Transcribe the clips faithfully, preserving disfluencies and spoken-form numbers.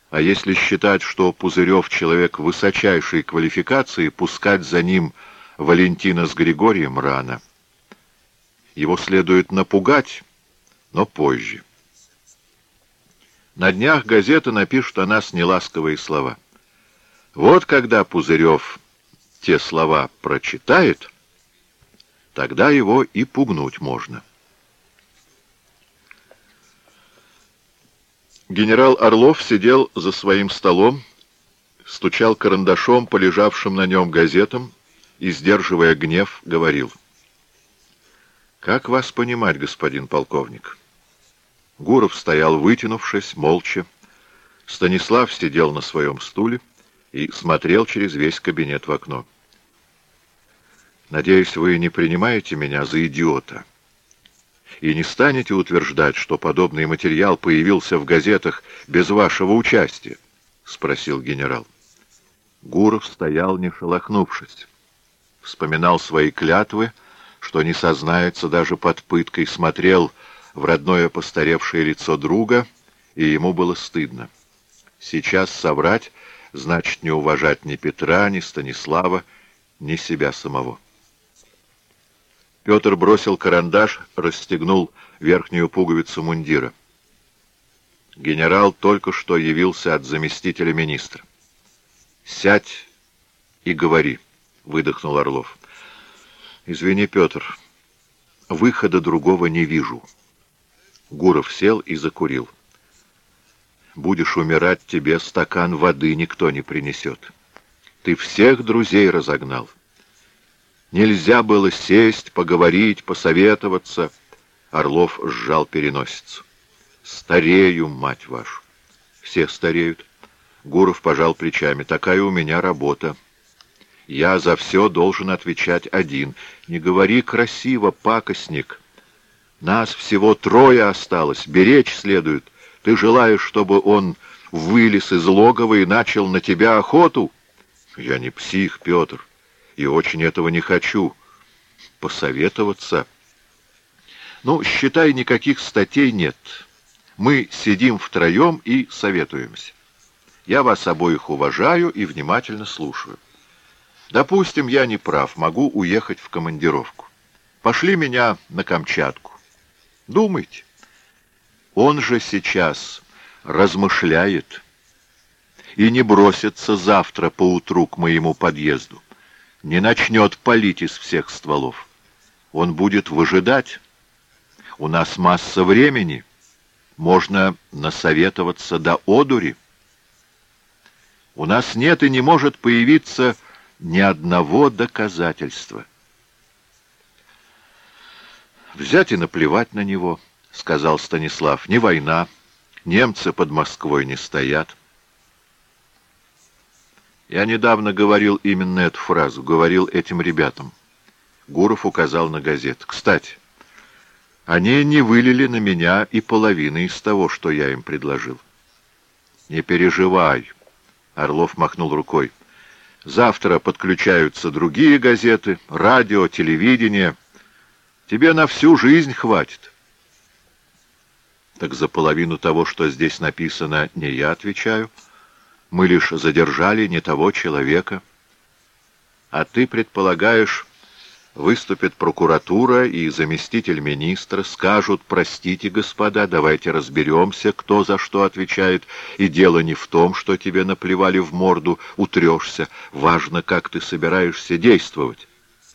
А если считать, что Пузырев человек высочайшей квалификации, пускать за ним Валентина с Григорием рано. Его следует напугать, но позже. На днях газеты напишут о нас неласковые слова. Вот когда Пузырев те слова прочитает, тогда его и пугнуть можно. Генерал Орлов сидел за своим столом, стучал карандашом по лежавшим на нем газетам и, сдерживая гнев, говорил: «Как вас понимать, господин полковник?» Гуров стоял, вытянувшись, молча. Станислав сидел на своем стуле и смотрел через весь кабинет в окно. «Надеюсь, вы не принимаете меня за идиота и не станете утверждать, что подобный материал появился в газетах без вашего участия?» — спросил генерал. Гуров стоял, не шелохнувшись. Вспоминал свои клятвы, что не сознается даже под пыткой, смотрел в родное постаревшее лицо друга, и ему было стыдно. Сейчас соврать значит не уважать ни Петра, ни Станислава, ни себя самого. Петр бросил карандаш, расстегнул верхнюю пуговицу мундира. Генерал только что явился от заместителя министра. «Сядь и говори», — выдохнул Орлов. «Извини, Петр, выхода другого не вижу». Гуров сел и закурил. «Будешь умирать, тебе стакан воды никто не принесет. Ты всех друзей разогнал. Нельзя было сесть, поговорить, посоветоваться». Орлов сжал переносицу. «Старею, мать вашу!» «Все стареют». Гуров пожал плечами. «Такая у меня работа. Я за все должен отвечать один. Не говори красиво, пакостник. Нас всего трое осталось, беречь следует. Ты желаешь, чтобы он вылез из логова и начал на тебя охоту?» «Я не псих, Петр, и очень этого не хочу. Посоветоваться?» «Ну, считай, никаких статей нет. Мы сидим втроем и советуемся. Я вас обоих уважаю и внимательно слушаю. Допустим, я не прав, могу уехать в командировку. Пошли меня на Камчатку. Думайте. Он же сейчас размышляет и не бросится завтра поутру к моему подъезду, не начнет палить из всех стволов. Он будет выжидать. У нас масса времени. Можно насоветоваться до одури. У нас нет и не может появиться ни одного доказательства. «Взять и наплевать на него», — сказал Станислав. «Не война. Немцы под Москвой не стоят». Я недавно говорил именно эту фразу, говорил этим ребятам. Гуров указал на газет. «Кстати, они не вылили на меня и половины из того, что я им предложил». «Не переживай», — Орлов махнул рукой. «Завтра подключаются другие газеты, радио, телевидение. Тебе на всю жизнь хватит». «Так за половину того, что здесь написано, не я отвечаю. Мы лишь задержали не того человека. А ты предполагаешь, выступит прокуратура и заместитель министра, скажут: простите, господа, давайте разберемся, кто за что отвечает, и дело не в том, что тебе наплевали в морду, утрешься, важно, как ты собираешься действовать».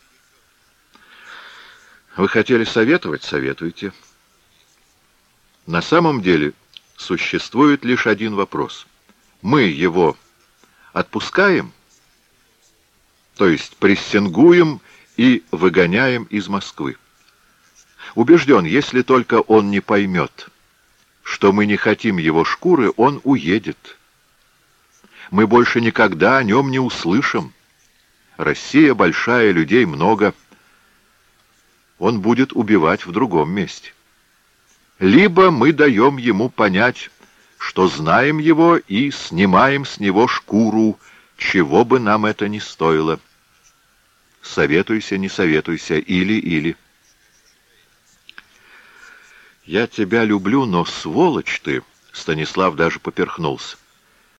«Вы хотели советовать? Советуйте». На самом деле существует лишь один вопрос. Мы его отпускаем, то есть прессингуем и выгоняем из Москвы. Убежден, если только он не поймет, что мы не хотим его шкуры, он уедет. Мы больше никогда о нем не услышим. Россия большая, людей много. Он будет убивать в другом месте. Либо мы даем ему понять, что знаем его и снимаем с него шкуру, чего бы нам это ни стоило. Советуйся, не советуйся, или-или. «Я тебя люблю, но сволочь ты!» Станислав даже поперхнулся.